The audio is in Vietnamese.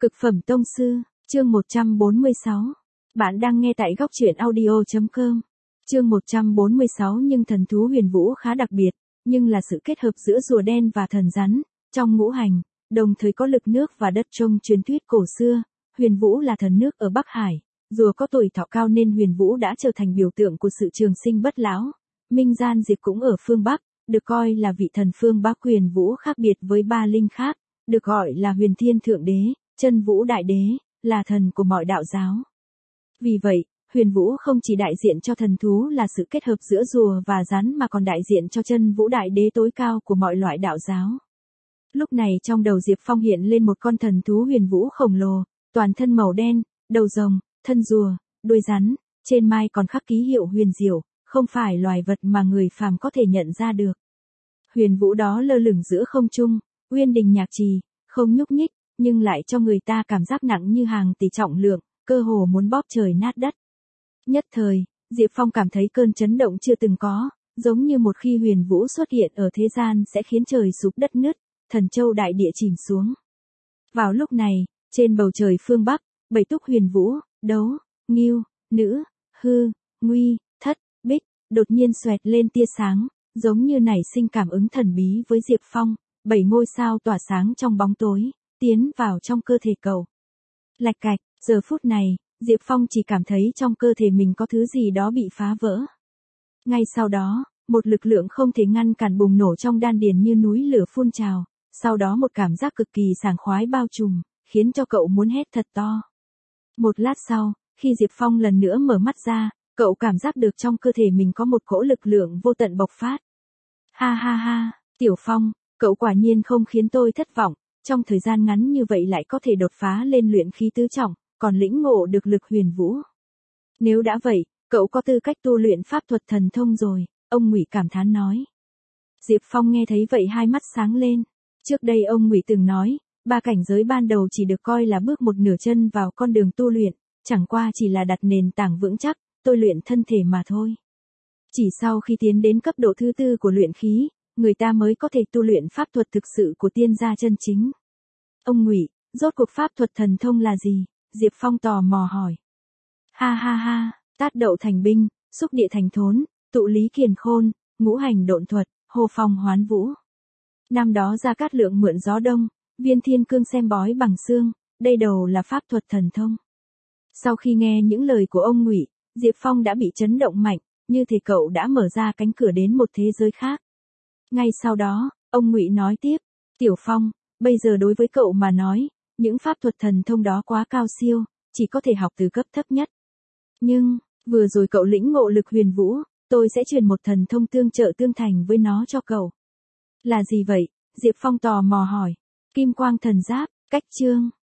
Cực phẩm tông sư, chương 146. Bạn đang nghe tại góc truyện audio.com. Chương 146. Nhưng thần thú huyền vũ khá đặc biệt, nhưng là sự kết hợp giữa rùa đen và thần rắn, trong ngũ hành, đồng thời có lực nước và đất. Trong truyền thuyết cổ xưa, huyền vũ là thần nước ở Bắc Hải, rùa có tuổi thọ cao nên huyền vũ đã trở thành biểu tượng của sự trường sinh bất lão. Minh Gian Diệp cũng ở phương Bắc, được coi là vị thần phương Bắc. Huyền vũ khác biệt với ba linh khác, được gọi là huyền thiên thượng đế, chân vũ đại đế, là thần của mọi đạo giáo. Vì vậy, huyền vũ không chỉ đại diện cho thần thú là sự kết hợp giữa rùa và rắn mà còn đại diện cho chân vũ đại đế tối cao của mọi loại đạo giáo. Lúc này trong đầu Diệp Phong hiện lên một con thần thú huyền vũ khổng lồ, toàn thân màu đen, đầu rồng, thân rùa, đuôi rắn, trên mai còn khắc ký hiệu huyền diệu, không phải loài vật mà người phàm có thể nhận ra được. Huyền vũ đó lơ lửng giữa không trung, uyên đình nhạc trì, không nhúc nhích, nhưng lại cho người ta cảm giác nặng như hàng tỷ trọng lượng, cơ hồ muốn bóp trời nát đất. Nhất thời, Diệp Phong cảm thấy cơn chấn động chưa từng có, giống như một khi huyền vũ xuất hiện ở thế gian sẽ khiến trời sụp đất nứt, thần châu đại địa chìm xuống. Vào lúc này, trên bầu trời phương Bắc, bảy túc huyền vũ, đấu, ngưu, nữ, hư, nguy, thất, bích, đột nhiên xoẹt lên tia sáng, giống như nảy sinh cảm ứng thần bí với Diệp Phong. 7 ngôi sao tỏa sáng trong bóng tối, tiến vào trong cơ thể cậu. Lạch cạch, giờ phút này, Diệp Phong chỉ cảm thấy trong cơ thể mình có thứ gì đó bị phá vỡ. Ngay sau đó, một lực lượng không thể ngăn cản bùng nổ trong đan điền như núi lửa phun trào, sau đó một cảm giác cực kỳ sảng khoái bao trùm, khiến cho cậu muốn hét thật to. Một lát sau, khi Diệp Phong lần nữa mở mắt ra, cậu cảm giác được trong cơ thể mình có một cỗ lực lượng vô tận bộc phát. Ha ha ha, Tiểu Phong, cậu quả nhiên không khiến tôi thất vọng, trong thời gian ngắn như vậy lại có thể đột phá lên luyện khí tứ trọng, còn lĩnh ngộ được lực huyền vũ. Nếu đã vậy, cậu có tư cách tu luyện pháp thuật thần thông rồi, ông Ngụy cảm thán nói. Diệp Phong nghe thấy vậy hai mắt sáng lên. Trước đây ông Ngụy từng nói, ba cảnh giới ban đầu chỉ được coi là bước một nửa chân vào con đường tu luyện, chẳng qua chỉ là đặt nền tảng vững chắc, tôi luyện thân thể mà thôi. Chỉ sau khi tiến đến cấp độ thứ tư của luyện khí, người ta mới có thể tu luyện pháp thuật thực sự của tiên gia chân chính. Ông Ngụy, rốt cuộc pháp thuật thần thông là gì? Diệp Phong tò mò hỏi. Ha ha ha, tát đậu thành binh, xúc địa thành thốn, tụ lý kiền khôn, ngũ hành độn thuật, hô phong hoán vũ. Năm đó Gia Cát Lượng mượn gió đông, viên thiên cương xem bói bằng xương, đây đầu là pháp thuật thần thông. Sau khi nghe những lời của ông Ngụy, Diệp Phong đã bị chấn động mạnh, như thể cậu đã mở ra cánh cửa đến một thế giới khác. Ngay sau đó, ông Ngụy nói tiếp, Tiểu Phong, bây giờ đối với cậu mà nói, những pháp thuật thần thông đó quá cao siêu, chỉ có thể học từ cấp thấp nhất. Nhưng, vừa rồi cậu lĩnh ngộ lực huyền vũ, tôi sẽ truyền một thần thông tương trợ tương thành với nó cho cậu. Là gì vậy? Diệp Phong tò mò hỏi. Kim quang thần giáp, cách chương.